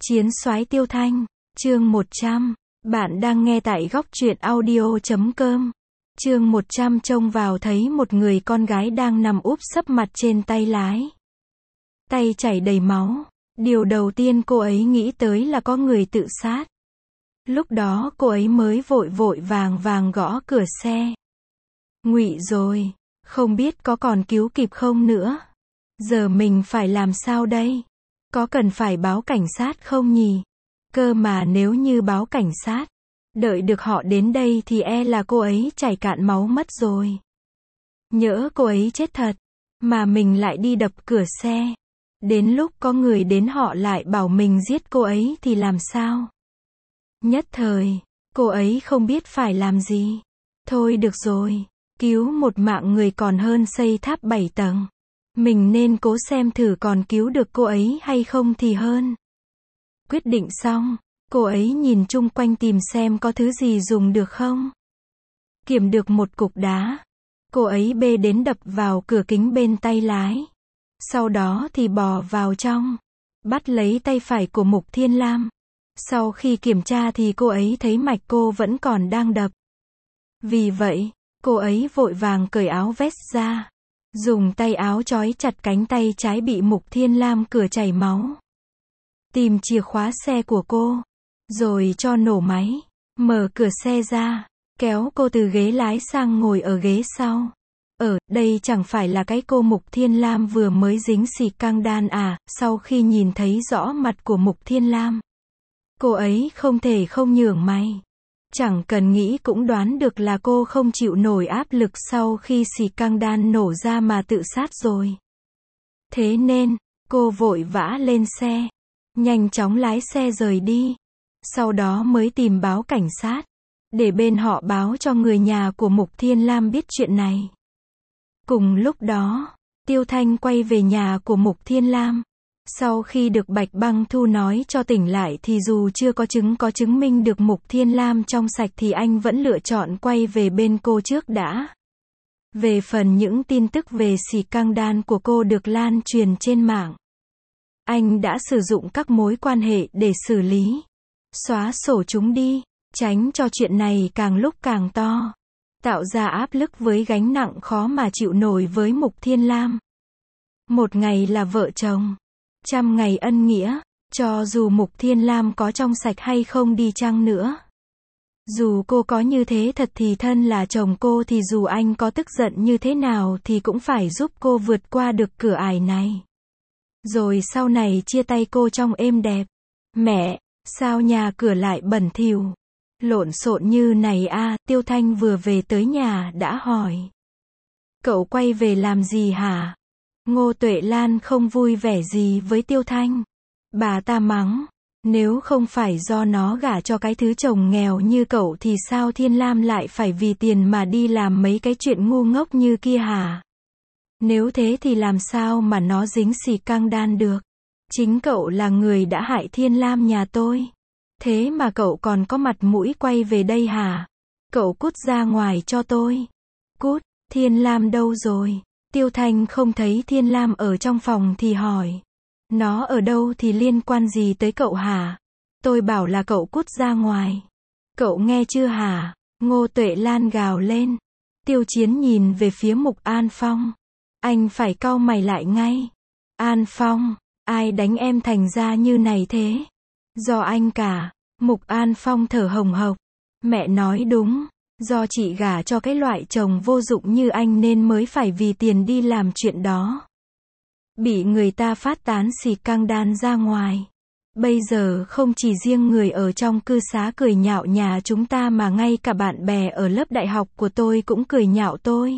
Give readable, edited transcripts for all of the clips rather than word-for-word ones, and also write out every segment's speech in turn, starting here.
Chiến soái Tiêu Thanh, chương 100. Bạn đang nghe tại góc truyện audio.com. Chương 100 trông vào thấy một người con gái đang nằm úp sấp mặt trên tay lái. Tay chảy đầy máu. Điều đầu tiên cô ấy nghĩ tới là có người tự sát. Lúc đó cô ấy mới vội vội vàng gõ cửa xe. Ngụy rồi, không biết có còn cứu kịp không nữa. Giờ mình phải làm sao đây? Có cần phải báo cảnh sát không nhỉ? Cơ mà nếu như báo cảnh sát, đợi được họ đến đây thì e là cô ấy chảy cạn máu mất rồi. Nhỡ cô ấy chết thật, mà mình lại đi đập cửa xe. Đến lúc có người đến họ lại bảo mình giết cô ấy thì làm sao? Nhất thời, cô ấy không biết phải làm gì. Thôi được rồi, cứu một mạng người còn hơn xây tháp 7 tầng. Mình nên cố xem thử còn cứu được cô ấy hay không thì hơn. Quyết định xong, cô ấy nhìn chung quanh tìm xem có thứ gì dùng được không. Kiểm được một cục đá. Cô ấy bê đến đập vào cửa kính bên tay lái. Sau đó thì bò vào trong. Bắt lấy tay phải của Mục Thiên Lam. Sau khi kiểm tra thì cô ấy thấy mạch cô vẫn còn đang đập. Vì vậy, cô ấy vội vàng cởi áo vest ra. Dùng tay áo trói chặt cánh tay trái bị Mục Thiên Lam cửa chảy máu. Tìm chìa khóa xe của cô. Rồi cho nổ máy. Mở cửa xe ra. Kéo cô từ ghế lái sang ngồi ở ghế sau. Đây chẳng phải là cái cô Mục Thiên Lam vừa mới dính xì căng đan à? Sau khi nhìn thấy rõ mặt của Mục Thiên Lam, cô ấy không thể không nhướng mày. Chẳng cần nghĩ cũng đoán được là cô không chịu nổi áp lực sau khi xì căng đan nổ ra mà tự sát rồi. Thế nên, cô vội vã lên xe. Nhanh chóng lái xe rời đi. Sau đó mới tìm báo cảnh sát. Để bên họ báo cho người nhà của Mục Thiên Lam biết chuyện này. Cùng lúc đó, Tiêu Thanh quay về nhà của Mục Thiên Lam. Sau khi được Bạch Băng Thu nói cho tỉnh lại thì dù chưa có chứng minh được Mục Thiên Lam trong sạch thì anh vẫn lựa chọn quay về bên cô trước đã. Về phần những tin tức về xì căng đan của cô được lan truyền trên mạng, anh đã sử dụng các mối quan hệ để xử lý, xóa sổ chúng đi, tránh cho chuyện này càng lúc càng to, tạo ra áp lực với gánh nặng khó mà chịu nổi với Mục Thiên Lam. Một ngày là vợ chồng, 100 ngày ân nghĩa, cho dù Mục Thiên Lam có trong sạch hay không đi chăng nữa. Dù cô có như thế thật thì thân là chồng cô thì dù anh có tức giận như thế nào thì cũng phải giúp cô vượt qua được cửa ải này. Rồi sau này chia tay cô trong êm đẹp. Mẹ, sao nhà cửa lại bẩn thỉu, lộn xộn như này à? Tiêu Thanh vừa về tới nhà đã hỏi. Cậu quay về làm gì hả? Ngô Tuệ Lan không vui vẻ gì với Tiêu Thanh. Bà ta mắng, nếu không phải do nó gả cho cái thứ chồng nghèo như cậu thì sao Thiên Lam lại phải vì tiền mà đi làm mấy cái chuyện ngu ngốc như kia hả? Nếu thế thì làm sao mà nó dính xì căng đan được? Chính cậu là người đã hại Thiên Lam nhà tôi. Thế mà cậu còn có mặt mũi quay về đây hả? Cậu cút ra ngoài cho tôi. Cút, Thiên Lam đâu rồi? Tiêu Thanh không thấy Thiên Lam ở trong phòng thì hỏi. Nó ở đâu thì liên quan gì tới cậu hả? Tôi bảo là cậu cút ra ngoài. Cậu nghe chưa hả? Ngô Tuệ Lan gào lên. Tiêu Chiến nhìn về phía Mục An Phong. Anh phải cau mày lại ngay. An Phong, ai đánh em thành ra như này thế? Do anh cả. Mục An Phong thở hồng hộc. Mẹ nói đúng. Do chị gả cho cái loại chồng vô dụng như anh nên mới phải vì tiền đi làm chuyện đó. Bị người ta phát tán xì căng đan ra ngoài. Bây giờ không chỉ riêng người ở trong cư xá cười nhạo nhà chúng ta mà ngay cả bạn bè ở lớp đại học của tôi cũng cười nhạo tôi.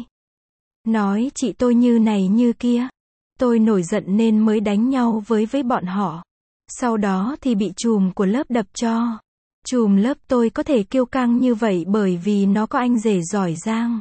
Nói chị tôi như này như kia. Tôi nổi giận nên mới đánh nhau với bọn họ. Sau đó thì bị trùm của lớp đập cho. Trùm lớp tôi có thể kiêu căng như vậy bởi vì nó có anh rể giỏi giang.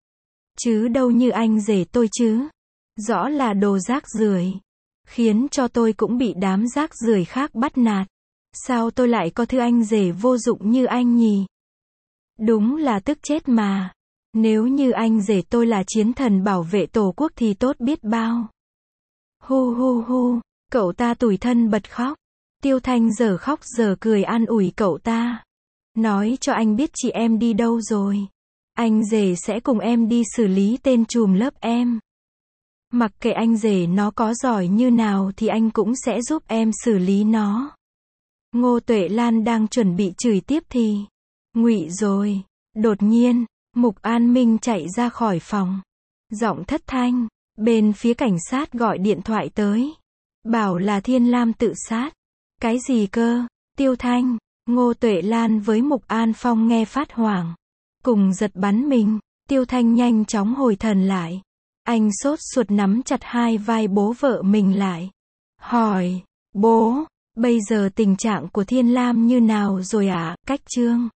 Chứ đâu như anh rể tôi chứ. Rõ là đồ rác rưởi. Khiến cho tôi cũng bị đám rác rưởi khác bắt nạt. Sao tôi lại có thứ anh rể vô dụng như anh nhỉ? Đúng là tức chết mà. Nếu như anh rể tôi là chiến thần bảo vệ tổ quốc thì tốt biết bao. Hu hu hu, cậu ta tủi thân bật khóc. Tiêu Thanh giờ khóc giờ cười an ủi cậu ta. Nói cho anh biết chị em đi đâu rồi. Anh rể sẽ cùng em đi xử lý tên trùm lớp em. Mặc kệ anh rể nó có giỏi như nào thì anh cũng sẽ giúp em xử lý nó. Ngô Tuệ Lan đang chuẩn bị chửi tiếp thì ngụy rồi. Đột nhiên, Mục An Minh chạy ra khỏi phòng. Giọng thất thanh. Bên phía cảnh sát gọi điện thoại tới. Bảo là Thiên Lam tự sát. Cái gì cơ? Tiêu Thanh, Ngô Tuệ Lan với Mục An Phong nghe phát hoảng. Cùng giật bắn mình. Tiêu Thanh nhanh chóng hồi thần lại. Anh sốt ruột nắm chặt hai vai bố vợ mình lại. Hỏi, bố, bây giờ tình trạng của Thiên Lam như nào rồi ạ? Cách Trương